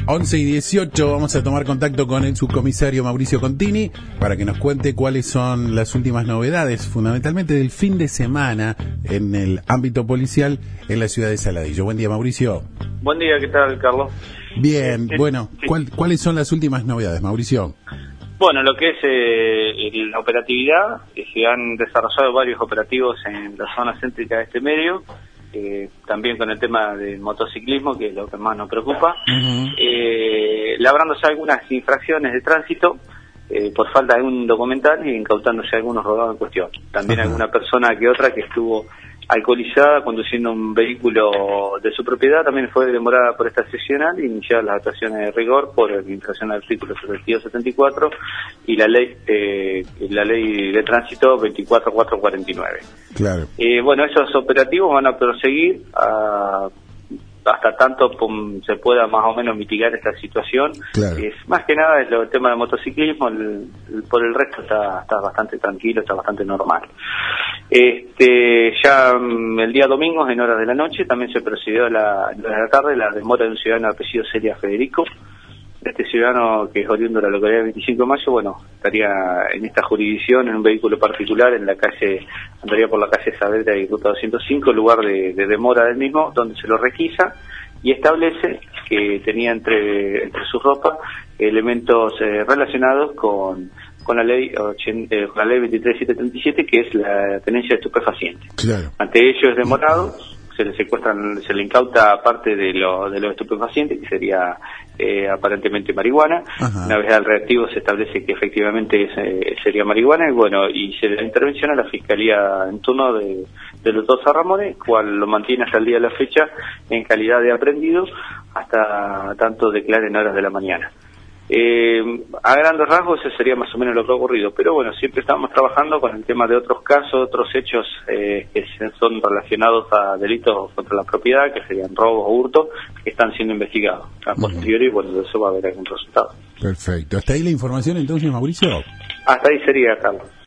11:18, vamos a tomar contacto con el subcomisario Mauricio Contini para que nos cuente cuáles son las últimas novedades, fundamentalmente del fin de semana en el ámbito policial en la ciudad de Saladillo. Buen día, Mauricio. Buen día, ¿qué tal, Carlos? Bien, bueno, ¿cuáles son las últimas novedades, Mauricio? Bueno, lo que es la operatividad, se han desarrollado varios operativos en la zona céntrica de este medio, también con el tema del motociclismo, que es lo que más nos preocupa, labrándose algunas infracciones de tránsito por falta de un documental y incautándose algunos robados en cuestión. También alguna persona que otra que estuvo alcoholizada conduciendo un vehículo de su propiedad también fue demorada por esta seccional y iniciar las actuaciones de rigor por infracción del artículo 7274 y la ley de tránsito 24449. Claro. Bueno, esos operativos van a proseguir hasta tanto se pueda más o menos mitigar esta situación. Claro. Más que nada es el tema del motociclismo, por el resto está bastante tranquilo, está bastante normal. Ya el día domingo, en horas de la noche, también se procedió en horas de la tarde la demora de un ciudadano de apellido Celia Federico. Este ciudadano, que es oriundo de la localidad de 25 de mayo, bueno, estaría en esta jurisdicción en un vehículo particular andaría por la calle Saavedra y ruta 205, lugar de demora del mismo, donde se lo requisa y establece que tenía entre sus ropas elementos relacionados con la ley 23737, que es la tenencia de estupefacientes. Claro. Ante ello es demorado, se le incauta parte de los estupefacientes, que sería aparentemente marihuana. Ajá. Una vez al reactivo se establece que efectivamente sería marihuana, y bueno, y se le intervención a la Fiscalía en turno de los dos Ramones, cual lo mantiene hasta el día de la fecha en calidad de aprehendido, hasta tanto declare en horas de la mañana. A grandes rasgos ese sería más o menos lo que ha ocurrido, pero bueno, siempre estamos trabajando con el tema de otros casos, otros hechos que son relacionados a delitos contra la propiedad, que serían robos o hurtos, que están siendo investigados. A posteriori, bueno, de eso va a haber algún resultado. Perfecto. ¿Hasta ahí la información entonces, Mauricio? Hasta ahí sería, Carlos.